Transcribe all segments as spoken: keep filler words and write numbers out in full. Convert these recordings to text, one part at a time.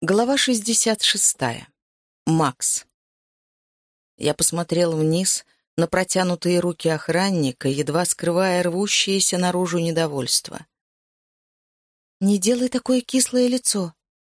Глава шестьдесят шестая. Макс. Я посмотрел вниз на протянутые руки охранника, едва скрывая рвущееся наружу недовольство. «Не делай такое кислое лицо!»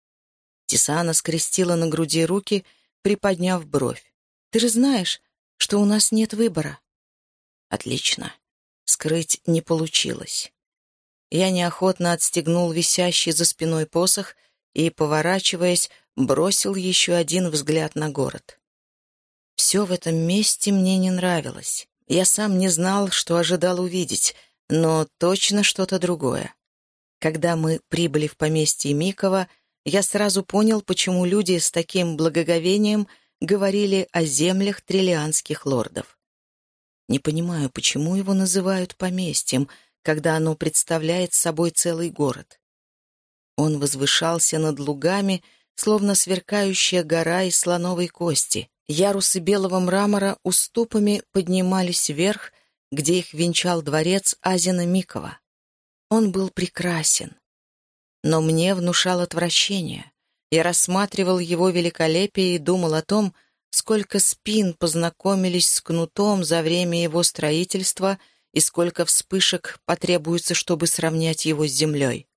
Тисана скрестила на груди руки, приподняв бровь. «Ты же знаешь, что у нас нет выбора!» Отлично. Скрыть не получилось. Я неохотно отстегнул висящий за спиной посох и, поворачиваясь, бросил еще один взгляд на город. Все в этом месте мне не нравилось. Я сам не знал, что ожидал увидеть, но точно что-то другое. Когда мы прибыли в поместье Микова, я сразу понял, почему люди с таким благоговением говорили о землях триллианских лордов. Не понимаю, почему его называют поместьем, когда оно представляет собой целый город. Он возвышался над лугами, словно сверкающая гора из слоновой кости. Ярусы белого мрамора уступами поднимались вверх, где их венчал дворец Азина Микова. Он был прекрасен, но мне внушал отвращение. Я рассматривал его великолепие и думал о том, сколько спин познакомились с кнутом за время его строительства и сколько вспышек потребуется, чтобы сравнять его с землей.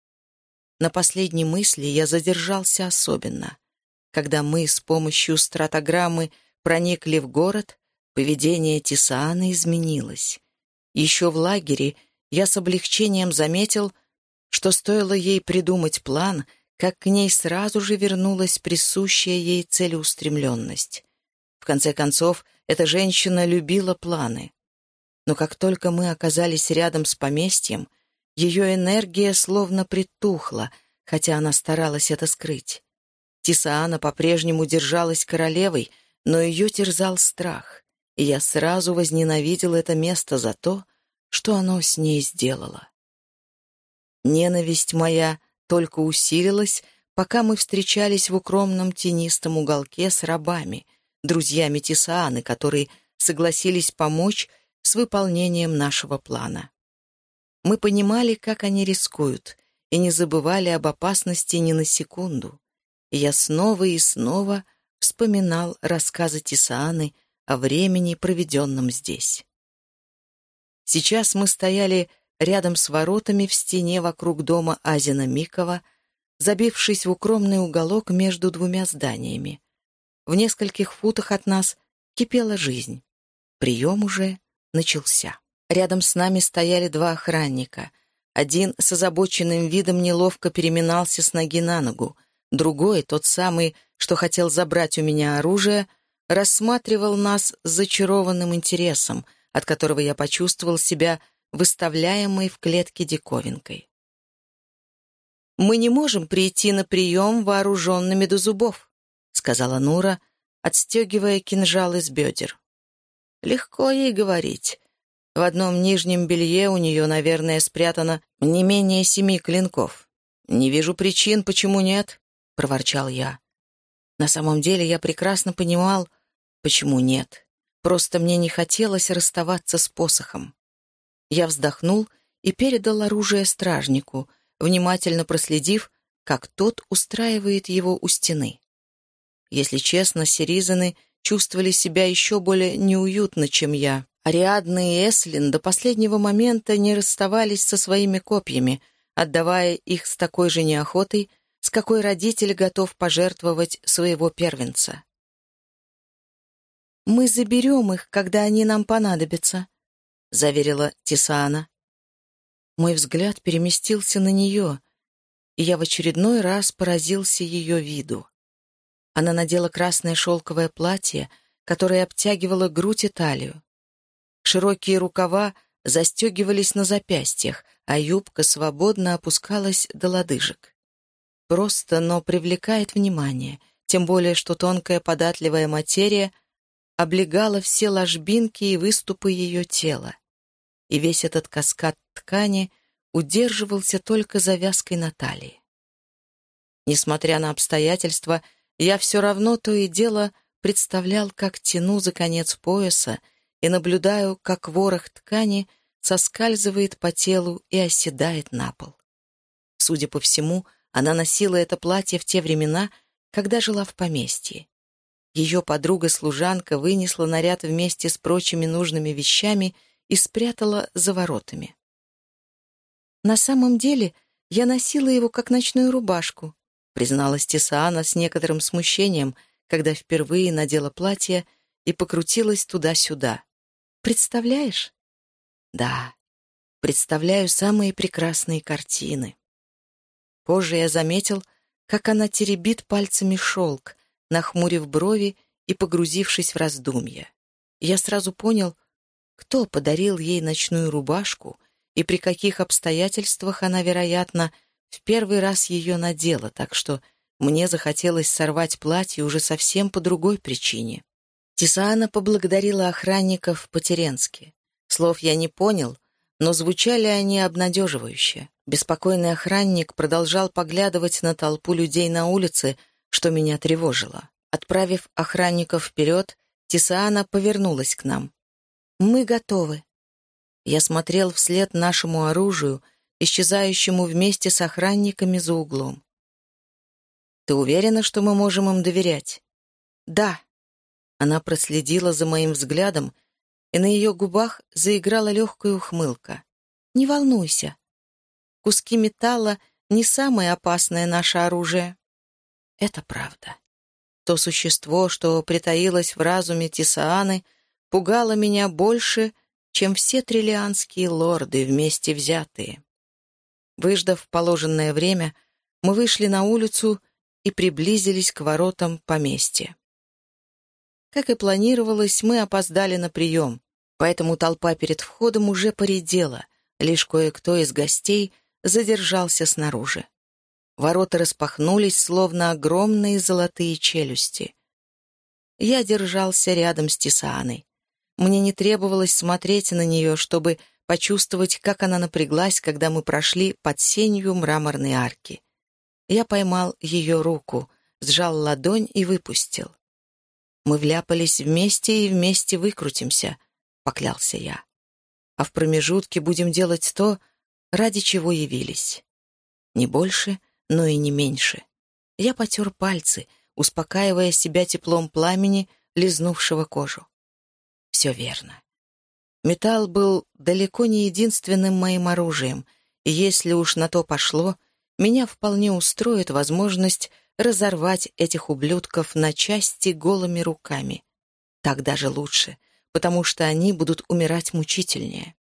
На последней мысли я задержался особенно. Когда мы с помощью стратограммы проникли в город, поведение Тисааны изменилось. Еще в лагере я с облегчением заметил, что стоило ей придумать план, как к ней сразу же вернулась присущая ей целеустремленность. В конце концов, эта женщина любила планы. Но как только мы оказались рядом с поместьем, ее энергия словно притухла, хотя она старалась это скрыть. Тисаана по-прежнему держалась королевой, но ее терзал страх, и я сразу возненавидел это место за то, что оно с ней сделало. Ненависть моя только усилилась, пока мы встречались в укромном тенистом уголке с рабами, друзьями Тисааны, которые согласились помочь с выполнением нашего плана. Мы понимали, как они рискуют, и не забывали об опасности ни на секунду. И я снова и снова вспоминал рассказы Тисааны о времени, проведенном здесь. Сейчас мы стояли рядом с воротами в стене вокруг дома Азина Микова, забившись в укромный уголок между двумя зданиями. В нескольких футах от нас кипела жизнь. Прием уже начался. Рядом с нами стояли два охранника. Один с озабоченным видом неловко переминался с ноги на ногу. Другой, тот самый, что хотел забрать у меня оружие, рассматривал нас с зачарованным интересом, от которого я почувствовал себя выставляемой в клетке диковинкой. «Мы не можем прийти на прием вооруженными до зубов», — сказала Нура, отстегивая кинжал из бедер. «Легко ей говорить. В одном нижнем белье у нее, наверное, спрятано не менее семи клинков. Не вижу причин, почему нет», — проворчал я. На самом деле я прекрасно понимал, почему нет. Просто мне не хотелось расставаться с посохом. Я вздохнул и передал оружие стражнику, внимательно проследив, как тот устраивает его у стены. Если честно, сиризаны чувствовали себя еще более неуютно, чем я. Ариадна и Эслин до последнего момента не расставались со своими копьями, отдавая их с такой же неохотой, с какой родитель готов пожертвовать своего первенца. «Мы заберем их, когда они нам понадобятся», — заверила Тисаана. Мой взгляд переместился на нее, и я в очередной раз поразился ее виду. Она надела красное шелковое платье, которое обтягивало грудь и талию. Широкие рукава застегивались на запястьях, а юбка свободно опускалась до лодыжек. Просто, но привлекает внимание, тем более, что тонкая податливая материя облегала все ложбинки и выступы ее тела, и весь этот каскад ткани удерживался только завязкой на талии. Несмотря на обстоятельства, я все равно то и дело представлял, как тяну за конец пояса и наблюдаю, как ворох ткани соскальзывает по телу и оседает на пол. Судя по всему, Она носила это платье в те времена, когда жила в поместье. Ее подруга-служанка вынесла наряд вместе с прочими нужными вещами и спрятала за воротами. «На самом деле я носила его как ночную рубашку», призналась Тисаана с некоторым смущением, когда впервые надела платье и покрутилась туда-сюда. «Представляешь?» «Да, представляю самые прекрасные картины». Позже я заметил, как она теребит пальцами шелк, нахмурив брови и погрузившись в раздумья. Я сразу понял, кто подарил ей ночную рубашку и при каких обстоятельствах она, вероятно, в первый раз ее надела, так что мне захотелось сорвать платье уже совсем по другой причине. Тисаана поблагодарила охранников по-теренски. Слов я не понял, но звучали они обнадеживающе. Беспокойный охранник продолжал поглядывать на толпу людей на улице, что меня тревожило. Отправив охранников вперед, Тисаана повернулась к нам. «Мы готовы». Я смотрел вслед нашему оружию, исчезающему вместе с охранниками за углом. «Ты уверена, что мы можем им доверять?» «Да». Она проследила за моим взглядом, и на ее губах заиграла легкая ухмылка. «Не волнуйся. Куски металла — не самое опасное наше оружие». Это правда. То существо, что притаилось в разуме Тисааны, пугало меня больше, чем все триллианские лорды вместе взятые. Выждав положенное время, мы вышли на улицу и приблизились к воротам поместья. Как и планировалось, мы опоздали на прием, поэтому толпа перед входом уже поредела, лишь кое-кто из гостей задержался снаружи. Ворота распахнулись, словно огромные золотые челюсти. Я держался рядом с Тисааной. Мне не требовалось смотреть на нее, чтобы почувствовать, как она напряглась, когда мы прошли под сенью мраморной арки. Я поймал ее руку, сжал ладонь и выпустил. «Мы вляпались вместе и вместе выкрутимся», — поклялся я. «А в промежутке будем делать то, ради чего явились. Не больше, но и не меньше». Я потер пальцы, успокаивая себя теплом пламени, лизнувшего кожу. Все верно. Металл был далеко не единственным моим оружием, и если уж на то пошло, меня вполне устроит возможность разорвать этих ублюдков на части голыми руками. Так даже лучше, потому что они будут умирать мучительнее.